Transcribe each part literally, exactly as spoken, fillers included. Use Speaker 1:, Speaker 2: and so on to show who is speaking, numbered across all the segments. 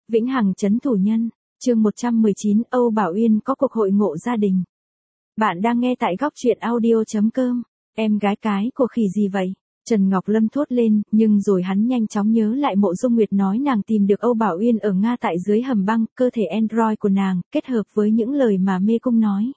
Speaker 1: Vĩnh hằng trấn thủ nhân, chương một trăm mười chín, Âu Bảo Uyên có cuộc hội ngộ gia đình. Bạn đang nghe tại góc truyện audio.com. Em gái cái của khỉ gì vậy? Trần Ngọc Lâm thốt lên, nhưng rồi hắn nhanh chóng nhớ lại Mộ Dung Nguyệt nói nàng tìm được Âu Bảo Uyên ở Nga tại dưới hầm băng, cơ thể android của nàng, kết hợp với những lời mà Mê Cung nói.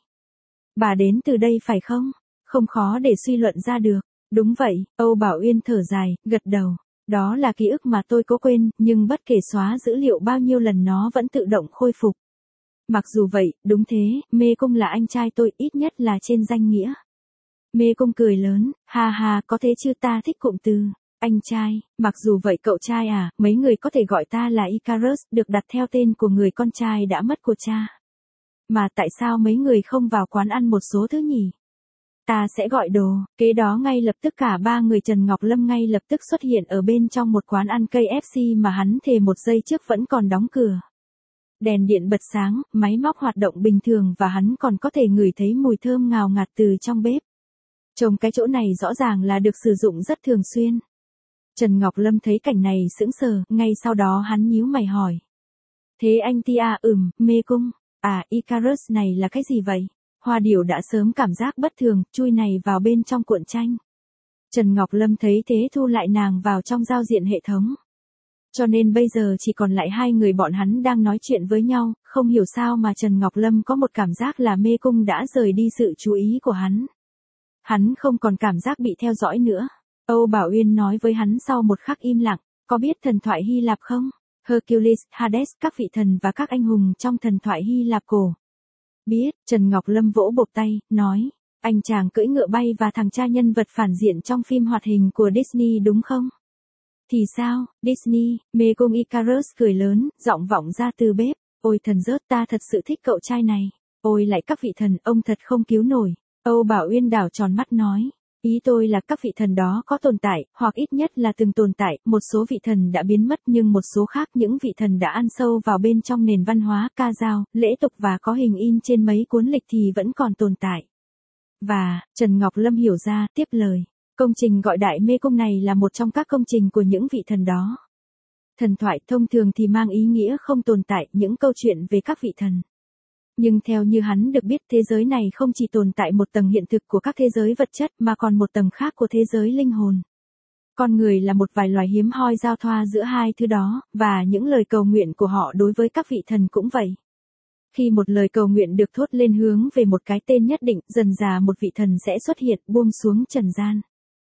Speaker 1: Bà đến từ đây phải không? Không khó để suy luận ra được. Đúng vậy, Âu Bảo Uyên thở dài, gật đầu. Đó là ký ức mà tôi cố quên, nhưng bất kể xóa dữ liệu bao nhiêu lần nó vẫn tự động khôi phục. Mặc dù vậy, đúng thế, Mê Cung là anh trai tôi, ít nhất là trên danh nghĩa. Mê Cung cười lớn, ha ha, có thế chứ, ta thích cụm từ anh trai. Mặc dù vậy cậu trai à, mấy người có thể gọi ta là Icarus, được đặt theo tên của người con trai đã mất của cha. Mà tại sao mấy người không vào quán ăn một số thứ nhỉ? Ta sẽ gọi đồ. Kế đó ngay lập tức cả ba người Trần Ngọc Lâm ngay lập tức xuất hiện ở bên trong một quán ăn ca ép xê mà hắn thề một giây trước vẫn còn đóng cửa. Đèn điện bật sáng, máy móc hoạt động bình thường và hắn còn có thể ngửi thấy mùi thơm ngào ngạt từ trong bếp. Trông cái chỗ này rõ ràng là được sử dụng rất thường xuyên. Trần Ngọc Lâm thấy cảnh này sững sờ, ngay sau đó hắn nhíu mày hỏi. Thế anh Tia à, ừm, Mê Cung, à Icarus này là cái gì vậy? Hoa Điểu đã sớm cảm giác bất thường, chui này vào bên trong cuộn tranh. Trần Ngọc Lâm thấy thế thu lại nàng vào trong giao diện hệ thống. Cho nên bây giờ chỉ còn lại hai người bọn hắn đang nói chuyện với nhau, không hiểu sao mà Trần Ngọc Lâm có một cảm giác là Mê Cung đã rời đi sự chú ý của hắn. Hắn không còn cảm giác bị theo dõi nữa. Âu Bảo Uyên nói với hắn sau một khắc im lặng, có biết thần thoại Hy Lạp không? Hercules, Hades, các vị thần và các anh hùng trong thần thoại Hy Lạp cổ. Biết, Trần Ngọc Lâm vỗ bộp tay, nói, anh chàng cưỡi ngựa bay và thằng cha nhân vật phản diện trong phim hoạt hình của Disney đúng không? Thì sao, Disney? Mê Cung Icarus cười lớn, giọng vọng ra từ bếp, ôi thần rớt, ta thật sự thích cậu trai này, ôi lại các vị thần, ông thật không cứu nổi. Âu Bảo Uyên đảo tròn mắt nói, ý tôi là các vị thần đó có tồn tại, hoặc ít nhất là từng tồn tại, một số vị thần đã biến mất nhưng một số khác những vị thần đã ăn sâu vào bên trong nền văn hóa, ca dao, lễ tục và có hình in trên mấy cuốn lịch thì vẫn còn tồn tại. Và, Trần Ngọc Lâm hiểu ra, tiếp lời, công trình gọi Đại Mê Cung này là một trong các công trình của những vị thần đó. Thần thoại thông thường thì mang ý nghĩa không tồn tại, những câu chuyện về các vị thần. Nhưng theo như hắn được biết, thế giới này không chỉ tồn tại một tầng hiện thực của các thế giới vật chất mà còn một tầng khác của thế giới linh hồn. Con người là một vài loài hiếm hoi giao thoa giữa hai thứ đó, và những lời cầu nguyện của họ đối với các vị thần cũng vậy. Khi một lời cầu nguyện được thốt lên hướng về một cái tên nhất định, dần dà một vị thần sẽ xuất hiện buông xuống trần gian.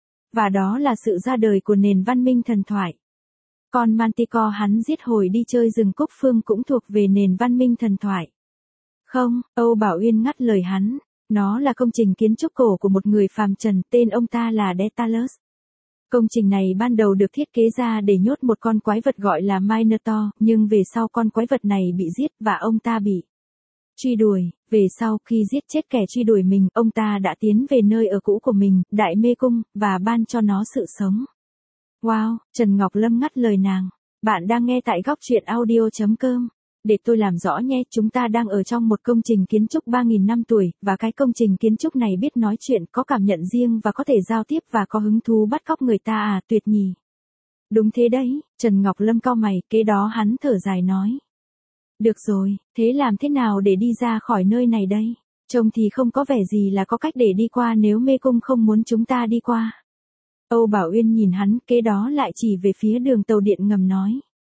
Speaker 1: Và đó là sự ra đời của nền văn minh thần thoại. Con Manticore hắn giết hồi đi chơi rừng Cúc Phương cũng thuộc về nền văn minh thần thoại. Không, Âu Bảo Uyên ngắt lời hắn, nó là công trình kiến trúc cổ của một người phàm trần, tên ông ta là Daedalus. Công trình này ban đầu được thiết kế ra để nhốt một con quái vật gọi là Minotaur, nhưng về sau con quái vật này bị giết và ông ta bị truy đuổi. Về sau khi giết chết kẻ truy đuổi mình, ông ta đã tiến về nơi ở cũ của mình, Đại Mê Cung, và ban cho nó sự sống. Wow, Trần Ngọc Lâm ngắt lời nàng, bạn đang nghe tại góc truyện audio.com. Để tôi làm rõ nhé, chúng ta đang ở trong một công trình kiến trúc ba nghìn năm tuổi, và cái công trình kiến trúc này biết nói chuyện, có cảm nhận riêng và có thể giao tiếp và có hứng thú bắt cóc người ta à, tuyệt nhỉ. Đúng thế đấy, Trần Ngọc Lâm cau mày, kế đó hắn thở dài nói. Được rồi, thế làm thế nào để đi ra khỏi nơi này đây? Trông thì không có vẻ gì là có cách để đi qua nếu Mê Cung không muốn chúng ta đi qua. Âu Bảo Uyên nhìn hắn, kế đó lại chỉ về phía đường tàu điện ngầm nói.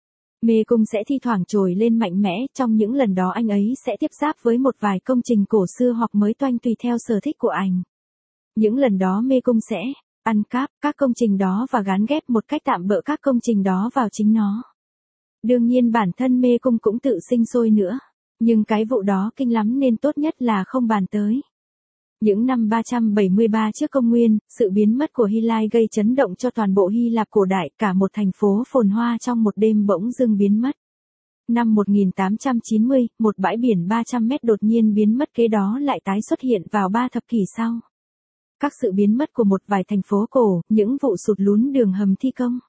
Speaker 1: Mê Cung sẽ thi thoảng trồi lên mạnh mẽ, trong những lần đó anh ấy sẽ tiếp giáp với một vài công trình cổ xưa hoặc mới toanh tùy theo sở thích của anh. Những lần đó Mê Cung sẽ ăn cắp các công trình đó và gán ghép một cách tạm bợ các công trình đó vào chính nó. Đương nhiên bản thân Mê Cung cũng tự sinh sôi nữa, nhưng cái vụ đó kinh lắm nên tốt nhất là không bàn tới. Những năm ba trăm bảy mươi ba trước công nguyên, sự biến mất của Hy Lai gây chấn động cho toàn bộ Hy Lạp cổ đại, cả một thành phố phồn hoa trong một đêm bỗng dưng biến mất. Năm một nghìn tám trăm chín mươi, một bãi biển ba trăm mét đột nhiên biến mất, kế đó lại tái xuất hiện vào ba thập kỷ sau. Các sự biến mất của một vài thành phố cổ, những vụ sụt lún đường hầm thi công.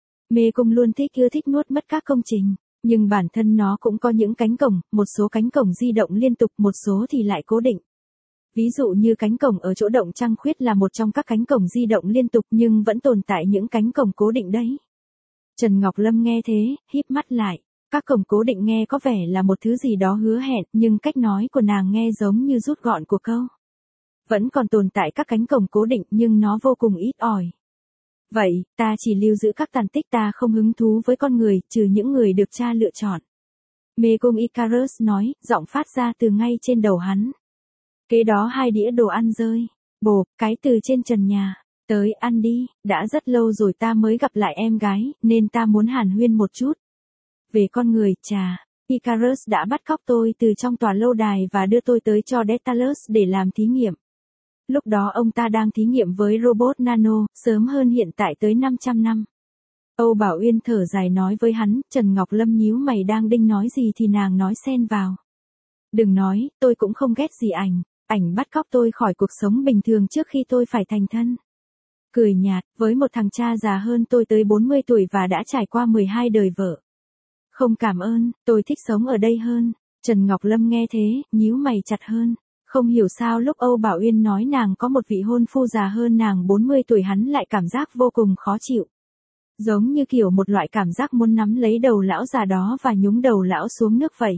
Speaker 1: Mê Cung luôn thích ưa thích nuốt mất các công trình, nhưng bản thân nó cũng có những cánh cổng, một số cánh cổng di động liên tục, một số thì lại cố định. Ví dụ như cánh cổng ở chỗ động Trăng Khuyết là một trong các cánh cổng di động liên tục nhưng vẫn tồn tại những cánh cổng cố định đấy. Trần Ngọc Lâm nghe thế, híp mắt lại. Các cổng cố định nghe có vẻ là một thứ gì đó hứa hẹn, nhưng cách nói của nàng nghe giống như rút gọn của câu. Vẫn còn tồn tại các cánh cổng cố định nhưng nó vô cùng ít ỏi. Vậy, ta chỉ lưu giữ các tàn tích, ta không hứng thú với con người, trừ những người được cha lựa chọn. Mê cung Icarus nói, giọng phát ra từ ngay trên đầu hắn. Kế đó hai đĩa đồ ăn rơi. Bộp, cái từ trên trần nhà. Tới, ăn đi, đã rất lâu rồi ta mới gặp lại em gái, nên ta muốn hàn huyên một chút. Về con người, chà, Icarus đã bắt cóc tôi từ trong tòa lâu đài và đưa tôi tới cho Daedalus để làm thí nghiệm. Lúc đó ông ta đang thí nghiệm với robot nano, sớm hơn hiện tại tới năm trăm năm. Âu Bảo Uyên thở dài nói với hắn, Trần Ngọc Lâm nhíu mày đang định nói gì thì nàng nói xen vào. Đừng nói, tôi cũng không ghét gì ảnh, ảnh bắt cóc tôi khỏi cuộc sống bình thường trước khi tôi phải thành thân. Cười nhạt, với một thằng cha già hơn tôi tới bốn mươi tuổi và đã trải qua mười hai đời vợ. Không cảm ơn, tôi thích sống ở đây hơn. Trần Ngọc Lâm nghe thế, nhíu mày chặt hơn. Không hiểu sao lúc Âu Bảo Uyên nói nàng có một vị hôn phu già hơn nàng bốn mươi tuổi hắn lại cảm giác vô cùng khó chịu. Giống như kiểu một loại cảm giác muốn nắm lấy đầu lão già đó và nhúng đầu lão xuống nước vậy.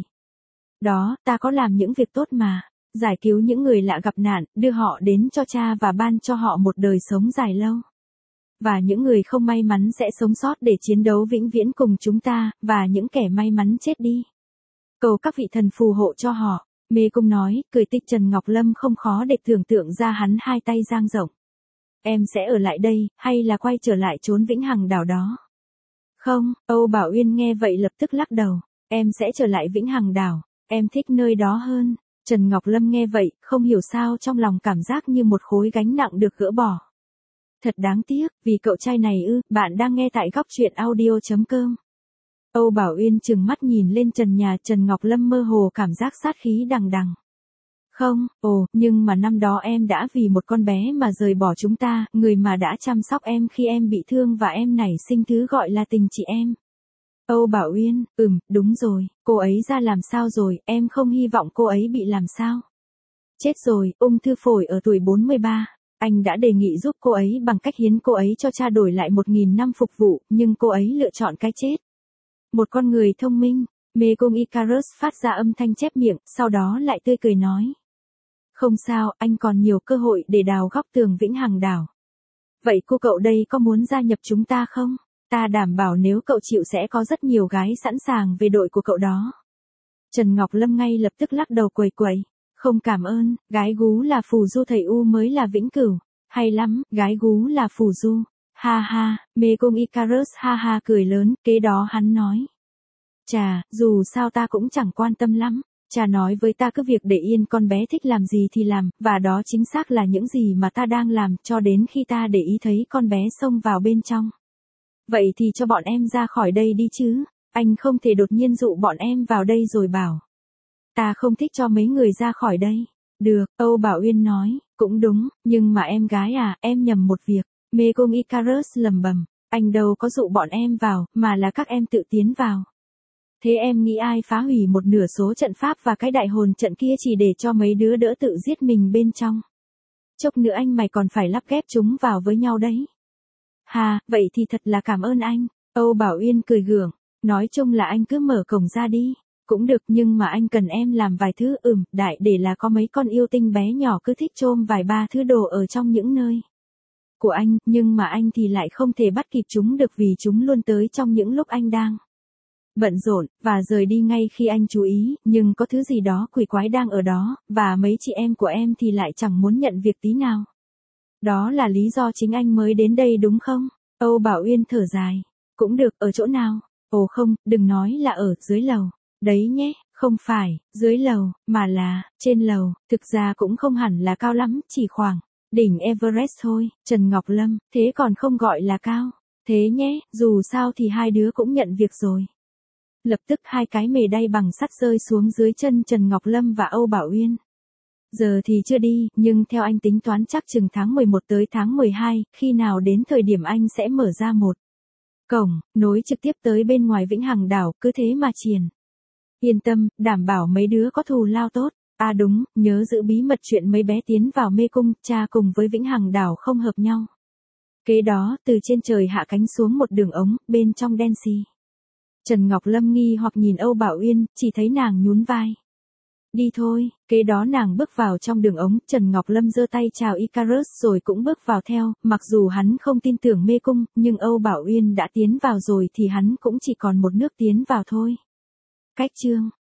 Speaker 1: Đó, ta có làm những việc tốt mà. Giải cứu những người lạ gặp nạn, đưa họ đến cho cha và ban cho họ một đời sống dài lâu. Và những người không may mắn sẽ sống sót để chiến đấu vĩnh viễn cùng chúng ta, và những kẻ may mắn chết đi. Cầu các vị thần phù hộ cho họ. Mê cung nói, cười tích. Trần Ngọc Lâm không khó để tưởng tượng ra hắn hai tay dang rộng. Em sẽ ở lại đây, hay là quay trở lại chốn vĩnh hằng đảo đó? Không, Âu Bảo Uyên nghe vậy lập tức lắc đầu. Em sẽ trở lại vĩnh hằng đảo, em thích nơi đó hơn. Trần Ngọc Lâm nghe vậy, không hiểu sao trong lòng cảm giác như một khối gánh nặng được gỡ bỏ. Thật đáng tiếc, vì cậu trai này ư. Bạn đang nghe tại góc truyện audio chấm com. Âu Bảo Uyên trừng mắt nhìn lên trần nhà. Trần Ngọc Lâm mơ hồ cảm giác sát khí đằng đằng. Không, ồ, nhưng mà năm đó em đã vì một con bé mà rời bỏ chúng ta, người mà đã chăm sóc em khi em bị thương và em nảy sinh thứ gọi là tình chị em. Âu Bảo Uyên, ừm, đúng rồi, cô ấy ra làm sao rồi, em không hy vọng cô ấy bị làm sao. Chết rồi, ung thư phổi ở tuổi bốn mươi ba. Anh đã đề nghị giúp cô ấy bằng cách hiến cô ấy cho cha đổi lại một nghìn năm phục vụ, nhưng cô ấy lựa chọn cái chết. Một con người thông minh, Mê cung Icarus phát ra âm thanh chép miệng, sau đó lại tươi cười nói. Không sao, anh còn nhiều cơ hội để đào góc tường vĩnh hằng đảo. Vậy cô cậu đây có muốn gia nhập chúng ta không? Ta đảm bảo nếu cậu chịu sẽ có rất nhiều gái sẵn sàng về đội của cậu đó. Trần Ngọc Lâm ngay lập tức lắc đầu quẩy quẩy. Không cảm ơn, gái gú là phù du thầy U mới là vĩnh cửu. Hay lắm, gái gú là phù du. Ha ha, Mê cung Icarus ha ha cười lớn, kế đó hắn nói. Chà, dù sao ta cũng chẳng quan tâm lắm. Cha nói với ta cứ việc để yên con bé thích làm gì thì làm, và đó chính xác là những gì mà ta đang làm, cho đến khi ta để ý thấy con bé xông vào bên trong. Vậy thì cho bọn em ra khỏi đây đi chứ, anh không thể đột nhiên dụ bọn em vào đây rồi bảo. Ta không thích cho mấy người ra khỏi đây. Được, Âu Bảo Uyên nói, cũng đúng, nhưng mà em gái à, em nhầm một việc. Mê cung Icarus lầm bầm, anh đâu có dụ bọn em vào, mà là các em tự tiến vào. Thế em nghĩ ai phá hủy một nửa số trận pháp và cái đại hồn trận kia chỉ để cho mấy đứa đỡ tự giết mình bên trong? Chốc nữa anh mày còn phải lắp ghép chúng vào với nhau đấy. Hà, vậy thì thật là cảm ơn anh. Âu Bảo Uyên cười gượng, nói chung là anh cứ mở cổng ra đi. Cũng được, nhưng mà anh cần em làm vài thứ. Ừm, đại để là có mấy con yêu tinh bé nhỏ cứ thích chôm vài ba thứ đồ ở trong những nơi của anh, nhưng mà anh thì lại không thể bắt kịp chúng được vì chúng luôn tới trong những lúc anh đang bận rộn, và rời đi ngay khi anh chú ý, nhưng có thứ gì đó quỷ quái đang ở đó, và mấy chị em của em thì lại chẳng muốn nhận việc tí nào. Đó là lý do chính anh mới đến đây đúng không? Âu Bảo Uyên thở dài. Cũng được, ở chỗ nào? Ồ không, đừng nói là ở dưới lầu. Đấy nhé, không phải, dưới lầu, mà là, trên lầu, thực ra cũng không hẳn là cao lắm, chỉ khoảng đỉnh Everest thôi. Trần Ngọc Lâm, thế còn không gọi là cao. Thế nhé, dù sao thì hai đứa cũng nhận việc rồi. Lập tức hai cái mề đay bằng sắt rơi xuống dưới chân Trần Ngọc Lâm và Âu Bảo Uyên. Giờ thì chưa đi, nhưng theo anh tính toán chắc chừng tháng mười một tới tháng mười hai, khi nào đến thời điểm anh sẽ mở ra một cổng, nối trực tiếp tới bên ngoài vĩnh hằng đảo, cứ thế mà triền. Yên tâm, đảm bảo mấy đứa có thù lao tốt. À đúng, nhớ giữ bí mật chuyện mấy bé tiến vào mê cung, cha cùng với vĩnh hằng đảo không hợp nhau. Kế đó, từ trên trời hạ cánh xuống một đường ống, bên trong đen xì. Trần Ngọc Lâm nghi hoặc nhìn Âu Bảo Uyên, chỉ thấy nàng nhún vai. Đi thôi, kế đó nàng bước vào trong đường ống, Trần Ngọc Lâm giơ tay chào Icarus rồi cũng bước vào theo, mặc dù hắn không tin tưởng mê cung, nhưng Âu Bảo Uyên đã tiến vào rồi thì hắn cũng chỉ còn một nước tiến vào thôi. Cách chương